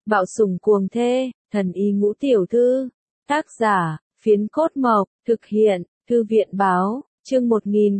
Bạo sủng cuồng thê, thần y ngũ tiểu thư. Tác giả, Phiến Cốt Mộc, thực hiện, Thư viện báo, chương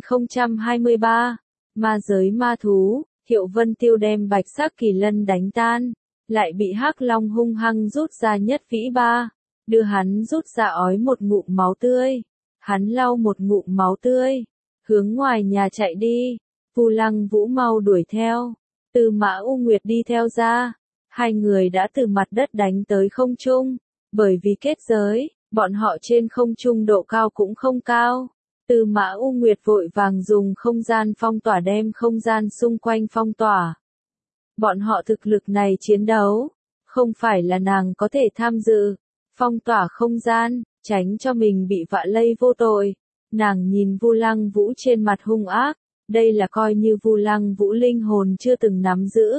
1023. Ma giới ma thú, Thiệu Vân Tiêu đem bạch sắc kỳ lân đánh tan, lại bị Hắc Long hung hăng rút ra nhất vĩ ba, đưa hắn rút ra ói một ngụm máu tươi. Hắn lau một ngụm máu tươi, hướng ngoài nhà chạy đi. Vu Lăng Vũ mau đuổi theo, Tư Mã U Nguyệt đi theo ra. Hai người đã từ mặt đất đánh tới không trung, bởi vì kết giới, bọn họ trên không trung độ cao cũng không cao. Tư Mã U Nguyệt vội vàng dùng không gian phong tỏa đem không gian xung quanh phong tỏa. Bọn họ thực lực này chiến đấu, không phải là nàng có thể tham dự. Phong tỏa không gian, tránh cho mình bị vạ lây vô tội. Nàng nhìn Vu Lăng Vũ trên mặt hung ác, đây là coi như Vu Lăng Vũ linh hồn chưa từng nắm giữ.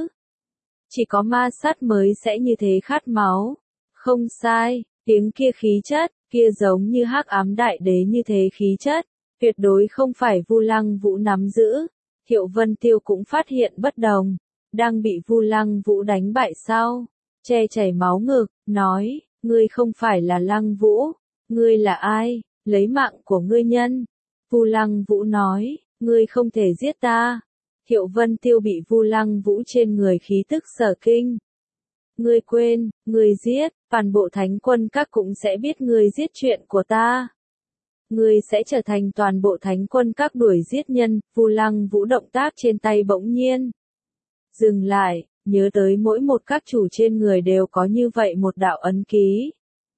Chỉ có ma sát mới sẽ như thế khát máu. Không sai, tiếng kia khí chất, kia giống như Hắc Ám Đại Đế như thế khí chất, tuyệt đối không phải Vu Lăng Vũ nắm giữ. Thiệu Vân Tiêu cũng phát hiện bất đồng, đang bị Vu Lăng Vũ đánh bại sau, che chảy máu ngực, nói, ngươi không phải là Lăng Vũ, ngươi là ai, lấy mạng của ngươi nhân. Vu Lăng Vũ nói, ngươi không thể giết ta. Thiệu Vân Tiêu bị Vu Lăng Vũ trên người khí tức sở kinh. Ngươi quên, ngươi giết, toàn bộ thánh quân các cũng sẽ biết ngươi giết chuyện của ta. Ngươi sẽ trở thành toàn bộ thánh quân các đuổi giết nhân. Vu Lăng Vũ động tác trên tay bỗng nhiên dừng lại, nhớ tới mỗi một các chủ trên người đều có như vậy một đạo ấn ký.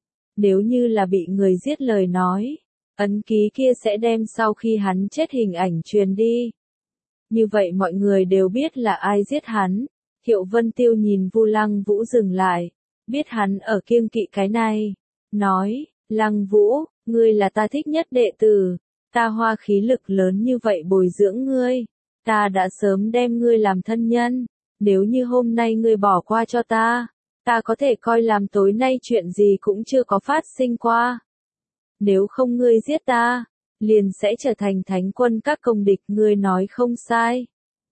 Nếu như là bị người giết lời nói, ấn ký kia sẽ đem sau khi hắn chết hình ảnh truyền đi. Như vậy mọi người đều biết là ai giết hắn. Thiệu Vân Tiêu nhìn Vu Lăng Vũ dừng lại, biết hắn ở kiêng kỵ cái này. Nói, Lăng Vũ, ngươi là ta thích nhất đệ tử. Ta hoa khí lực lớn như vậy bồi dưỡng ngươi. Ta đã sớm đem ngươi làm thân nhân. Nếu như hôm nay ngươi bỏ qua cho ta, ta có thể coi làm tối nay chuyện gì cũng chưa có phát sinh qua. Nếu không ngươi giết ta, liền sẽ trở thành thánh quân các công địch. Ngươi nói không sai.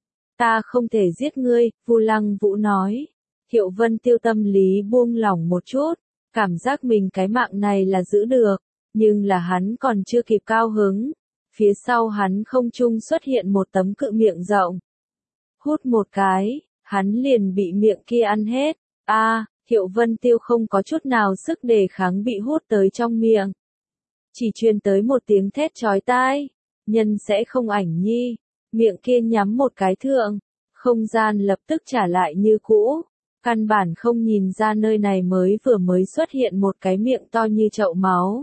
Ta không thể giết ngươi, Vu Lăng Vũ nói. Thiệu Vân Tiêu tâm lý buông lỏng một chút, cảm giác mình cái mạng này là giữ được, nhưng là hắn còn chưa kịp cao hứng. Phía sau hắn không trung xuất hiện một tấm cự miệng rộng. Hút một cái, hắn liền bị miệng kia ăn hết. Thiệu Vân Tiêu không có chút nào sức đề kháng bị hút tới trong miệng. Chỉ truyền tới một tiếng thét chói tai, nhân sẽ không ảnh nhi. Miệng kia nhắm một cái thượng, không gian lập tức trả lại như cũ. Căn bản không nhìn ra nơi này vừa mới xuất hiện một cái miệng to như chậu máu.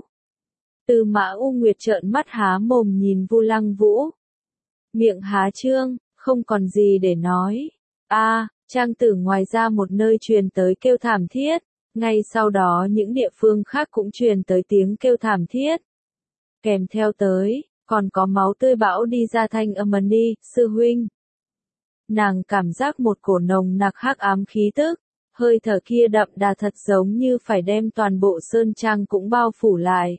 Tư Mã U Nguyệt trợn mắt há mồm nhìn Vu Lăng Vũ. Miệng há trương, không còn gì để nói. Trang tử ngoài ra một nơi truyền tới kêu thảm thiết, ngay sau đó những địa phương khác cũng truyền tới tiếng kêu thảm thiết. Kèm theo tới, còn có máu tươi bão đi ra thanh âm đi, sư huynh. Nàng cảm giác một cổ nồng nặc hắc ám khí tức, hơi thở kia đậm đà thật giống như phải đem toàn bộ sơn trang cũng bao phủ lại.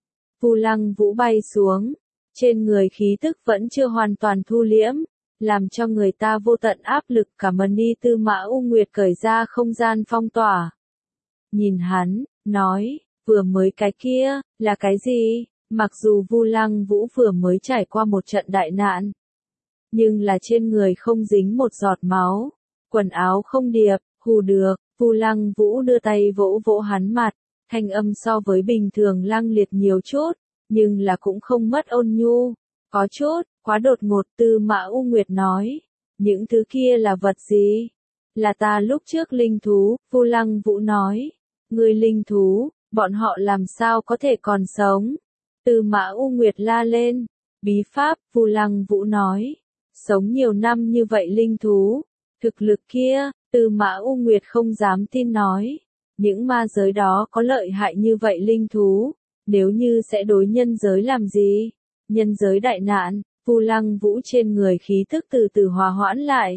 Vu Lăng Vũ bay xuống, trên người khí tức vẫn chưa hoàn toàn thu liễm, làm cho người ta vô tận áp lực. Cảm ơn đi. Tư Mã U Nguyệt cởi ra không gian phong tỏa. Nhìn hắn, nói, vừa mới cái kia, là cái gì? Mặc dù Vu Lăng Vũ vừa mới trải qua một trận đại nạn, nhưng là trên người không dính một giọt máu, quần áo không điệp, hù được. Vu Lăng Vũ đưa tay vỗ vỗ hắn mặt, thanh âm so với bình thường lăng liệt nhiều chút, nhưng là cũng không mất ôn nhu, có chút quá đột ngột. Tư Mã U Nguyệt nói, những thứ kia là vật gì? Là ta lúc trước linh thú. Vu Lăng Vũ nói, ngươi linh thú, bọn họ làm sao có thể còn sống? Tư Mã U Nguyệt la lên, bí pháp. Vu Lăng Vũ nói, sống nhiều năm như vậy linh thú, thực lực kia. Tư Mã U Nguyệt không dám tin nói, những ma giới đó có lợi hại như vậy linh thú, nếu như sẽ đối nhân giới làm gì? Nhân giới đại nạn. Vu Lăng Vũ trên người khí tức từ từ hòa hoãn lại.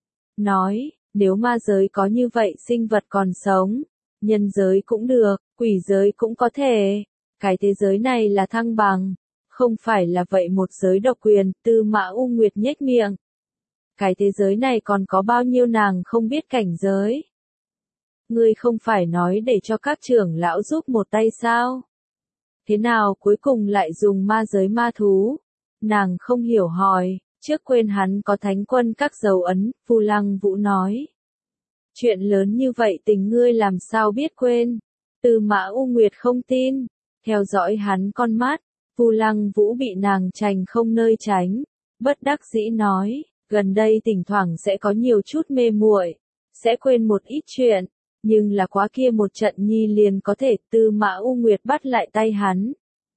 Nói, nếu ma giới có như vậy sinh vật còn sống, nhân giới cũng được, quỷ giới cũng có thể. Cái thế giới này là thăng bằng, không phải là vậy một giới độc quyền. Tư Mã U Nguyệt nhếch miệng. Cái thế giới này còn có bao nhiêu nàng không biết cảnh giới. Ngươi không phải nói để cho các trưởng lão giúp một tay sao? Thế nào cuối cùng lại dùng ma giới ma thú? Nàng không hiểu hỏi, trước quên hắn có thánh quân các dấu ấn, Vu Lăng Vũ nói. Chuyện lớn như vậy tình ngươi làm sao biết quên? Tư Mã U Nguyệt không tin, theo dõi hắn con mắt, Vu Lăng Vũ bị nàng trành không nơi tránh, bất đắc dĩ nói, gần đây thỉnh thoảng sẽ có nhiều chút mê muội, sẽ quên một ít chuyện, nhưng là quá kia một trận nhi liền có thể. Tư Mã U Nguyệt bắt lại tay hắn.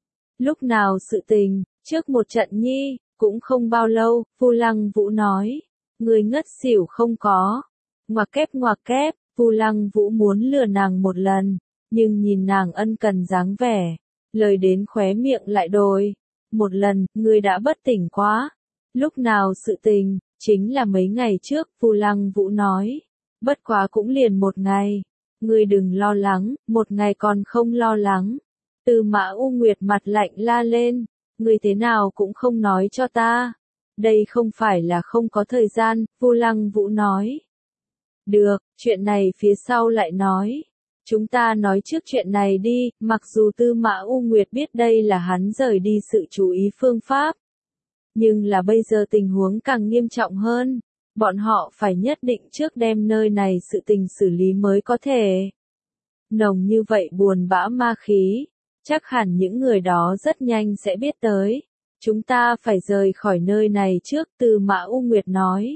Lúc nào sự tình, trước một trận nhi, cũng không bao lâu, Vu Lăng Vũ nói, người ngất xỉu không có. Ngoặc kép, Vu Lăng Vũ muốn lừa nàng một lần, nhưng nhìn nàng ân cần dáng vẻ, lời đến khóe miệng lại đồi. Một lần, ngươi đã bất tỉnh quá. Lúc nào sự tình, chính là mấy ngày trước, Vu Lăng Vũ nói. Bất quá cũng liền một ngày. Ngươi đừng lo lắng, một ngày còn không lo lắng. Tư Mã U Nguyệt mặt lạnh la lên, ngươi thế nào cũng không nói cho ta. Đây không phải là không có thời gian, Vu Lăng Vũ nói. Được, chuyện này phía sau lại nói. Chúng ta nói trước chuyện này đi, mặc dù Tư Mã U Nguyệt biết đây là hắn rời đi sự chú ý phương pháp. Nhưng là bây giờ tình huống càng nghiêm trọng hơn. Bọn họ phải nhất định trước đem nơi này sự tình xử lý mới có thể. Nồng như vậy buồn bã ma khí, chắc hẳn những người đó rất nhanh sẽ biết tới. Chúng ta phải rời khỏi nơi này trước, Tư Mã U Nguyệt nói.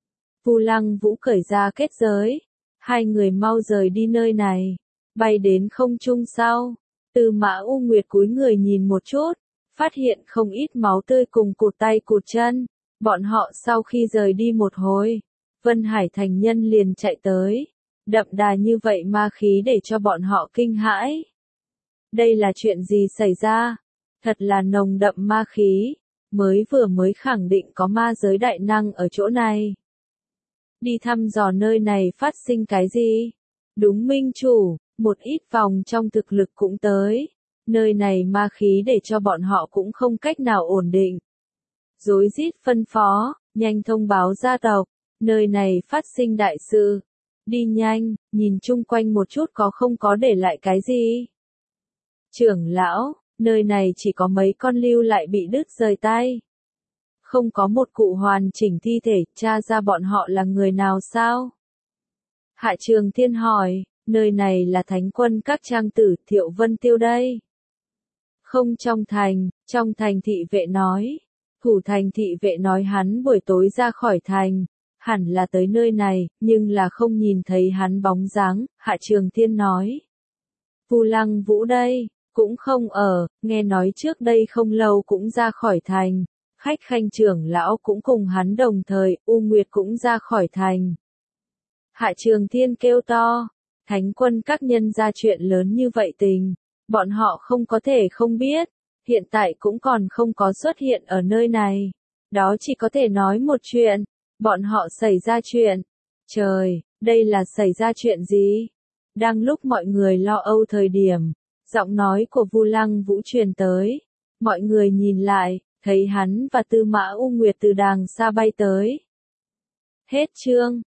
Vu Lăng Vũ cởi ra kết giới. Hai người mau rời đi nơi này. Bay đến không trung sau. Tư Mã U Nguyệt cúi người nhìn một chút. Phát hiện không ít máu tươi cùng cụt tay cụt chân. Bọn họ sau khi rời đi một hồi. Vân Hải thành nhân liền chạy tới. Đậm đà như vậy ma khí để cho bọn họ kinh hãi. Đây là chuyện gì xảy ra? Thật là nồng đậm ma khí. Mới khẳng định có ma giới đại năng ở chỗ này. Đi thăm dò nơi này phát sinh cái gì? Đúng minh chủ, một ít vòng trong thực lực cũng tới. Nơi này ma khí để cho bọn họ cũng không cách nào ổn định. Rối rít phân phó, nhanh thông báo gia tộc, nơi này phát sinh đại sự. Đi nhanh, nhìn chung quanh một chút có không có để lại cái gì. Trưởng lão, nơi này chỉ có mấy con lưu lại bị đứt rời tay. Không có một cụ hoàn chỉnh thi thể, tra ra bọn họ là người nào sao? Hạ Trường Thiên hỏi, nơi này là thánh quân các trang tử, Thiệu Vân Tiêu đây. Không trong thành thị vệ nói. Thủ thành thị vệ nói hắn buổi tối ra khỏi thành, hẳn là tới nơi này, nhưng là không nhìn thấy hắn bóng dáng, Hạ Trường Thiên nói. Vu Lăng Vũ đây, cũng không ở, nghe nói trước đây không lâu cũng ra khỏi thành. Khách khanh trưởng lão cũng cùng hắn đồng thời, U Nguyệt cũng ra khỏi thành. Hạ Trường Thiên kêu to, thánh quân các nhân ra chuyện lớn như vậy tình, bọn họ không có thể không biết, hiện tại cũng còn không có xuất hiện ở nơi này. Đó chỉ có thể nói một chuyện, bọn họ xảy ra chuyện. Trời, đây là xảy ra chuyện gì? Đang lúc mọi người lo âu thời điểm, giọng nói của Vu Lăng Vũ truyền tới. Mọi người nhìn lại, thấy hắn và Tư Mã U Nguyệt từ đàng xa bay tới. Hết chương.